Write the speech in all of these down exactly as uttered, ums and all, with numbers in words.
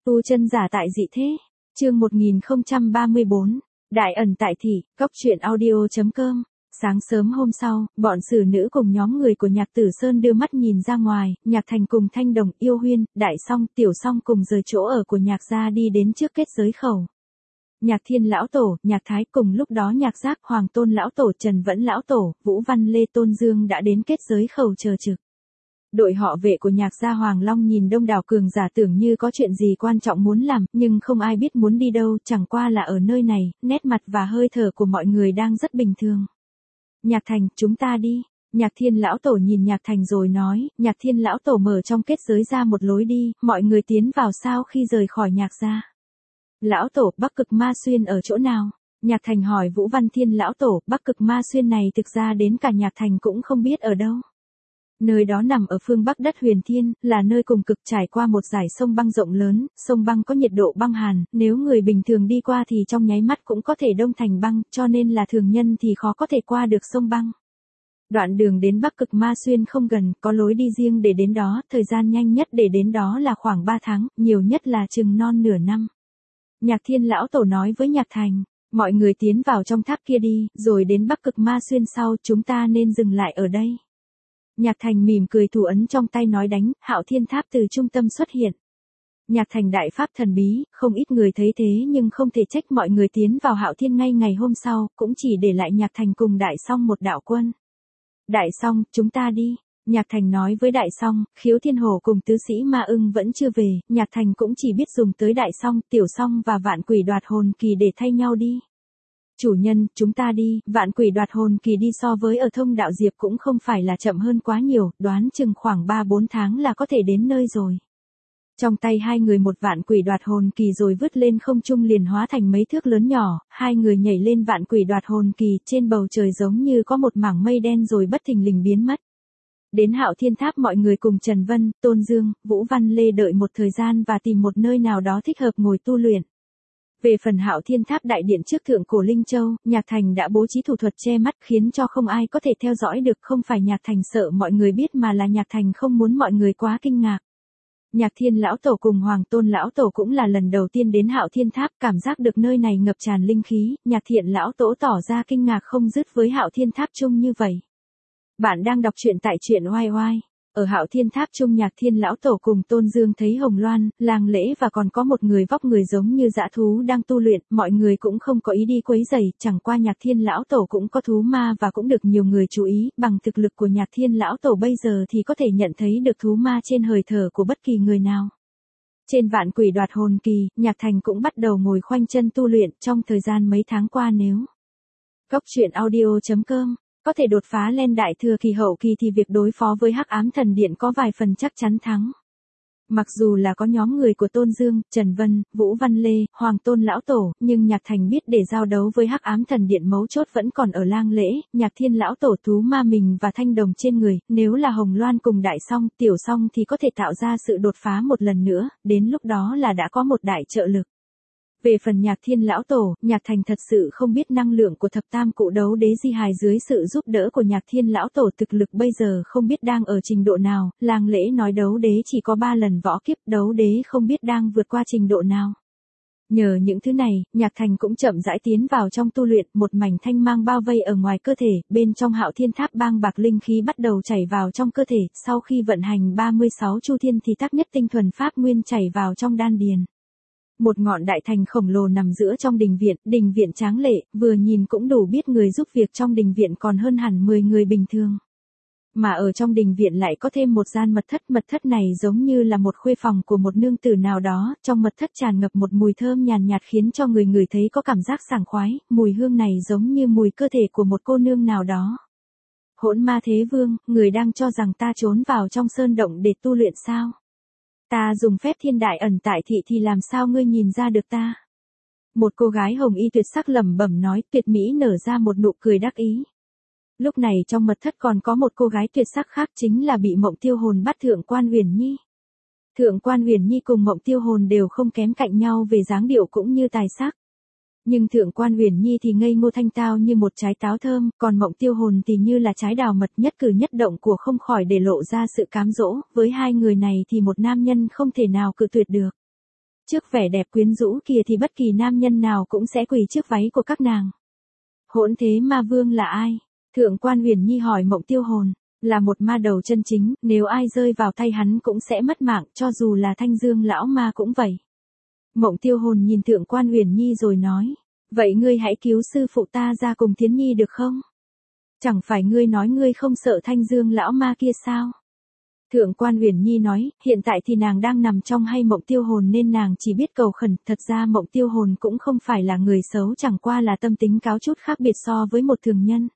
Tu chân giả tại dị thế. Chương một nghìn không trăm ba mươi bốn. Đại ẩn tại thị, góc truyện audio chấm com. Sáng sớm hôm sau, bọn xử nữ cùng nhóm người của Nhạc Tử Sơn đưa mắt nhìn ra ngoài, Nhạc Thành cùng Thanh Đồng, Yêu Huyên, Đại Song, Tiểu Song cùng rời chỗ ở của Nhạc gia đi đến trước kết giới khẩu. Nhạc Thiên lão tổ, Nhạc Thái cùng lúc đó Nhạc Giác, Hoàng Tôn lão tổ, Trần Vẫn lão tổ, Vũ Văn Lê Tôn Dương đã đến kết giới khẩu chờ trực. Đội họ vệ của Nhạc gia Hoàng Long nhìn đông đảo cường giả tưởng như có chuyện gì quan trọng muốn làm, nhưng không ai biết muốn đi đâu, chẳng qua là ở nơi này, nét mặt và hơi thở của mọi người đang rất bình thường. Nhạc Thành, chúng ta đi. Nhạc Thiên lão tổ nhìn Nhạc Thành rồi nói, Nhạc Thiên lão tổ mở trong kết giới ra một lối đi, mọi người tiến vào sau khi rời khỏi Nhạc gia. Lão tổ, Bắc Cực Ma Xuyên ở chỗ nào? Nhạc Thành hỏi Vũ Văn Thiên lão tổ, Bắc Cực Ma Xuyên này thực ra đến cả Nhạc Thành cũng không biết ở đâu. Nơi đó nằm ở phương Bắc đất Huyền Thiên, là nơi cùng cực trải qua một dải sông băng rộng lớn, sông băng có nhiệt độ băng hàn, nếu người bình thường đi qua thì trong nháy mắt cũng có thể đông thành băng, cho nên là thường nhân thì khó có thể qua được sông băng. Đoạn đường đến Bắc Cực Ma Xuyên không gần, có lối đi riêng để đến đó, thời gian nhanh nhất để đến đó là khoảng ba tháng, nhiều nhất là chừng non nửa năm. Nhạc Thiên lão tổ nói với Nhạc Thành, mọi người tiến vào trong tháp kia đi, rồi đến Bắc Cực Ma Xuyên sau, chúng ta nên dừng lại ở đây. Nhạc Thành mỉm cười thủ ấn trong tay nói đánh, Hạo Thiên Tháp từ trung tâm xuất hiện. Nhạc Thành đại pháp thần bí, không ít người thấy thế nhưng không thể trách mọi người tiến vào Hạo Thiên ngay ngày hôm sau, cũng chỉ để lại Nhạc Thành cùng Đại Song một đạo quân. Đại Song, chúng ta đi. Nhạc Thành nói với Đại Song, Khiếu Thiên Hổ cùng tứ sĩ Ma Ưng vẫn chưa về, Nhạc Thành cũng chỉ biết dùng tới Đại Song, Tiểu Song và Vạn Quỷ Đoạt Hồn Kỳ để thay nhau đi. Chủ nhân, chúng ta đi, Vạn Quỷ Đoạt Hồn Kỳ đi so với ở Thông Đạo Diệp cũng không phải là chậm hơn quá nhiều, đoán chừng khoảng ba bốn tháng là có thể đến nơi rồi. Trong tay hai người một Vạn Quỷ Đoạt Hồn Kỳ rồi vứt lên không trung liền hóa thành mấy thước lớn nhỏ, hai người nhảy lên Vạn Quỷ Đoạt Hồn Kỳ, trên bầu trời giống như có một mảng mây đen rồi bất thình lình biến mất. Đến Hạo Thiên Tháp mọi người cùng Trần Vân, Tôn Dương, Vũ Văn Lê đợi một thời gian và tìm một nơi nào đó thích hợp ngồi tu luyện. Về phần Hạo Thiên Tháp đại điện trước thượng cổ Linh Châu, Nhạc Thành đã bố trí thủ thuật che mắt khiến cho không ai có thể theo dõi được, không phải Nhạc Thành sợ mọi người biết mà là Nhạc Thành không muốn mọi người quá kinh ngạc. Nhạc Thiên lão tổ cùng Hoàng Tôn lão tổ cũng là lần đầu tiên đến Hạo Thiên Tháp, cảm giác được nơi này ngập tràn linh khí, Nhạc Thiện lão tổ tỏ ra kinh ngạc không dứt với Hạo Thiên Tháp chung như vậy. Bạn đang đọc truyện tại truyện oai oai. Ở Hạo Thiên Tháp chung Nhạc Thiên lão tổ cùng Tôn Dương thấy Hồng Loan, Lang Lễ và còn có một người vóc người giống như dã thú đang tu luyện, mọi người cũng không có ý đi quấy rầy, chẳng qua Nhạc Thiên lão tổ cũng có thú ma và cũng được nhiều người chú ý, bằng thực lực của Nhạc Thiên lão tổ bây giờ thì có thể nhận thấy được thú ma trên hơi thở của bất kỳ người nào. Trên Vạn Quỷ Đoạt Hồn Kỳ, Nhạc Thành cũng bắt đầu ngồi khoanh chân tu luyện trong thời gian mấy tháng qua nếu. Góc truyện audio chấm com có thể đột phá lên đại thừa kỳ hậu kỳ thì việc đối phó với Hắc Ám Thần Điện có vài phần chắc chắn thắng. Mặc dù là có nhóm người của Tôn Dương, Trần Vân, Vũ Văn Lê, Hoàng Tôn lão tổ, nhưng Nhạc Thành biết để giao đấu với Hắc Ám Thần Điện mấu chốt vẫn còn ở Lang Lễ, Nhạc Thiên lão tổ thú ma mình và Thanh Đồng trên người, nếu là Hồng Loan cùng Đại Song, Tiểu Song thì có thể tạo ra sự đột phá một lần nữa, đến lúc đó là đã có một đại trợ lực. Về phần Nhạc Thiên lão tổ, Nhạc Thành thật sự không biết năng lượng của thập tam cụ đấu đế di hài dưới sự giúp đỡ của Nhạc Thiên lão tổ thực lực bây giờ không biết đang ở trình độ nào, Lang Lễ nói đấu đế chỉ có ba lần võ kiếp, đấu đế không biết đang vượt qua trình độ nào. Nhờ những thứ này, Nhạc Thành cũng chậm rãi tiến vào trong tu luyện, một mảnh thanh mang bao vây ở ngoài cơ thể, bên trong Hạo Thiên Tháp bang bạc linh khí bắt đầu chảy vào trong cơ thể, sau khi vận hành ba mươi sáu chu thiên thì tác nhất tinh thuần pháp nguyên chảy vào trong đan điền. Một ngọn đại thành khổng lồ nằm giữa trong đình viện, đình viện tráng lệ, vừa nhìn cũng đủ biết người giúp việc trong đình viện còn hơn hẳn mười người bình thường. Mà ở trong đình viện lại có thêm một gian mật thất, mật thất này giống như là một khuê phòng của một nương tử nào đó, trong mật thất tràn ngập một mùi thơm nhàn nhạt khiến cho người người thấy có cảm giác sảng khoái, mùi hương này giống như mùi cơ thể của một cô nương nào đó. Hỗn Ma Thế Vương, người đang cho rằng ta trốn vào trong sơn động để tu luyện sao? Ta dùng phép thiên đại ẩn tại thị thì làm sao ngươi nhìn ra được ta? Một cô gái hồng y tuyệt sắc lẩm bẩm nói, tuyệt mỹ nở ra một nụ cười đắc ý. Lúc này trong mật thất còn có một cô gái tuyệt sắc khác chính là bị Mộng Tiêu Hồn bắt Thượng Quan Huyền Nhi. Thượng Quan Huyền Nhi cùng Mộng Tiêu Hồn đều không kém cạnh nhau về dáng điệu cũng như tài sắc. Nhưng Thượng Quan Huyền Nhi thì ngây ngô thanh tao như một trái táo thơm, còn Mộng Tiêu Hồn thì như là trái đào mật, nhất cử nhất động của không khỏi để lộ ra sự cám dỗ, với hai người này thì một nam nhân không thể nào cự tuyệt được. Trước vẻ đẹp quyến rũ kia thì bất kỳ nam nhân nào cũng sẽ quỳ trước váy của các nàng. Hỗn thế ma vương là ai? Thượng quan Huyền Nhi hỏi Mộng Tiêu Hồn. Là một ma đầu chân chính, nếu ai rơi vào tay hắn cũng sẽ mất mạng, cho dù là Thanh Dương lão ma cũng vậy. Mộng Tiêu Hồn nhìn Thượng quan Huyền Nhi rồi nói. Vậy ngươi hãy cứu sư phụ ta ra cùng Thiến Nhi được không? Chẳng phải ngươi nói ngươi không sợ Thanh Dương lão ma kia sao? Thượng quan Huyền Nhi nói, hiện tại thì nàng đang nằm trong hay Mộng Tiêu Hồn nên nàng chỉ biết cầu khẩn, thật ra Mộng Tiêu Hồn cũng không phải là người xấu, chẳng qua là tâm tính cáo chút khác biệt so với một thường nhân.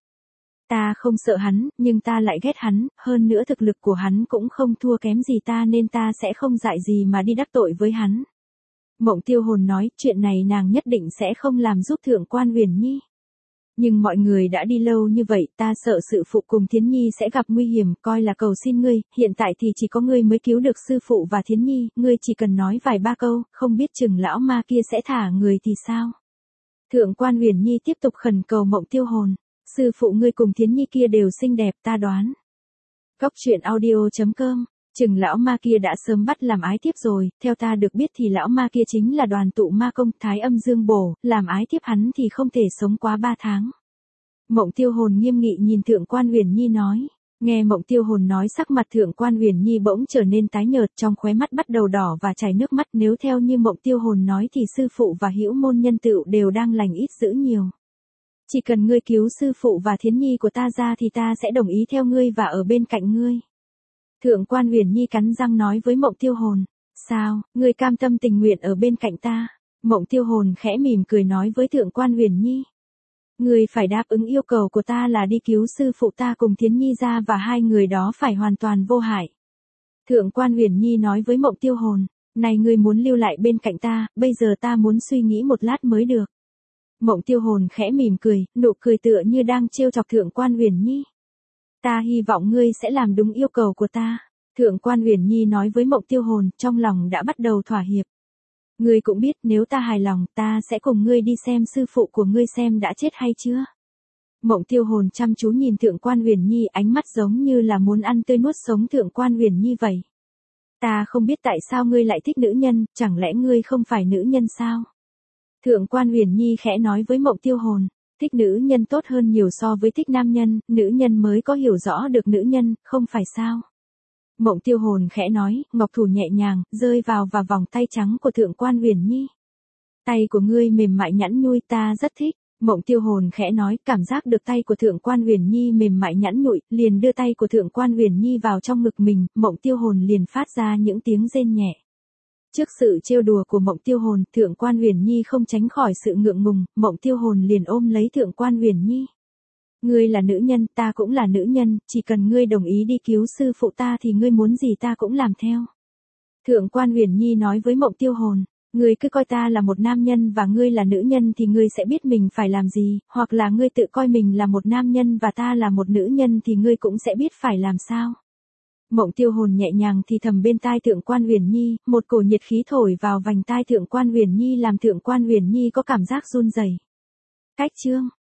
Ta không sợ hắn, nhưng ta lại ghét hắn, hơn nữa thực lực của hắn cũng không thua kém gì ta nên ta sẽ không dại gì mà đi đắc tội với hắn. Mộng Tiêu Hồn nói, chuyện này nàng nhất định sẽ không làm giúp Thượng quan Huyền Nhi. Nhưng mọi người đã đi lâu như vậy, ta sợ sự phụ cùng Thiến Nhi sẽ gặp nguy hiểm, coi là cầu xin ngươi, hiện tại thì chỉ có ngươi mới cứu được sư phụ và Thiến Nhi, ngươi chỉ cần nói vài ba câu, không biết chừng lão ma kia sẽ thả người thì sao? Thượng quan Huyền Nhi tiếp tục khẩn cầu Mộng Tiêu Hồn, sư phụ ngươi cùng Thiến Nhi kia đều xinh đẹp ta đoán. Góc truyện audio chấm com. Chừng lão ma kia đã sớm bắt làm ái thiếp rồi, theo ta được biết thì lão ma kia chính là Đoàn Tụ Ma Công, Thái Âm Dương Bổ, làm ái thiếp hắn thì không thể sống quá ba tháng. Mộng Tiêu Hồn nghiêm nghị nhìn Thượng quan Huyền Nhi nói. Nghe Mộng Tiêu Hồn nói sắc mặt Thượng quan Huyền Nhi bỗng trở nên tái nhợt, trong khóe mắt bắt đầu đỏ và chảy nước mắt, nếu theo như Mộng Tiêu Hồn nói thì sư phụ và hữu môn nhân tựu đều đang lành ít dữ nhiều. Chỉ cần ngươi cứu sư phụ và Thiến Nhi của ta ra thì ta sẽ đồng ý theo ngươi và ở bên cạnh ngươi. Thượng quan Huyền Nhi cắn răng nói với Mộng Tiêu Hồn. Sao, ngươi cam tâm tình nguyện ở bên cạnh ta? Mộng Tiêu Hồn khẽ mỉm cười nói với Thượng quan Huyền Nhi. Ngươi phải đáp ứng yêu cầu của ta là đi cứu sư phụ ta cùng Thiến Nhi ra và hai người đó phải hoàn toàn vô hại. Thượng quan Huyền Nhi nói với Mộng Tiêu Hồn. Này ngươi muốn lưu lại bên cạnh ta, bây giờ ta muốn suy nghĩ một lát mới được. Mộng Tiêu Hồn khẽ mỉm cười, nụ cười tựa như đang trêu chọc Thượng quan Huyền Nhi. Ta hy vọng ngươi sẽ làm đúng yêu cầu của ta. Thượng quan Huyền Nhi nói với Mộng Tiêu Hồn, trong lòng đã bắt đầu thỏa hiệp. Ngươi cũng biết nếu ta hài lòng, ta sẽ cùng ngươi đi xem sư phụ của ngươi xem đã chết hay chưa. Mộng Tiêu Hồn chăm chú nhìn Thượng quan Huyền Nhi, ánh mắt giống như là muốn ăn tươi nuốt sống Thượng quan Huyền Nhi vậy. Ta không biết tại sao ngươi lại thích nữ nhân, chẳng lẽ ngươi không phải nữ nhân sao? Thượng quan Huyền Nhi khẽ nói với Mộng Tiêu Hồn. Thích nữ nhân tốt hơn nhiều so với thích nam nhân, nữ nhân mới có hiểu rõ được nữ nhân, không phải sao? Mộng Tiêu Hồn khẽ nói, ngọc thủ nhẹ nhàng, rơi vào và vòng tay trắng của Thượng quan Huyền Nhi. Tay của ngươi mềm mại nhẵn nhụi ta rất thích. Mộng Tiêu Hồn khẽ nói, cảm giác được tay của Thượng quan Huyền Nhi mềm mại nhẵn nhụi, liền đưa tay của Thượng quan Huyền Nhi vào trong ngực mình, Mộng Tiêu Hồn liền phát ra những tiếng rên nhẹ. Trước sự trêu đùa của Mộng Tiêu Hồn, Thượng quan Huyền Nhi không tránh khỏi sự ngượng ngùng, Mộng Tiêu Hồn liền ôm lấy Thượng quan Huyền Nhi. Ngươi là nữ nhân, ta cũng là nữ nhân, chỉ cần ngươi đồng ý đi cứu sư phụ ta thì ngươi muốn gì ta cũng làm theo. Thượng quan Huyền Nhi nói với Mộng Tiêu Hồn, ngươi cứ coi ta là một nam nhân và ngươi là nữ nhân thì ngươi sẽ biết mình phải làm gì, hoặc là ngươi tự coi mình là một nam nhân và ta là một nữ nhân thì ngươi cũng sẽ biết phải làm sao. Mộng Tiêu Hồn nhẹ nhàng thì thầm bên tai Thượng quan Huyền Nhi, một cổ nhiệt khí thổi vào vành tai Thượng quan Huyền Nhi làm Thượng quan Huyền Nhi có cảm giác run rẩy. Cách chương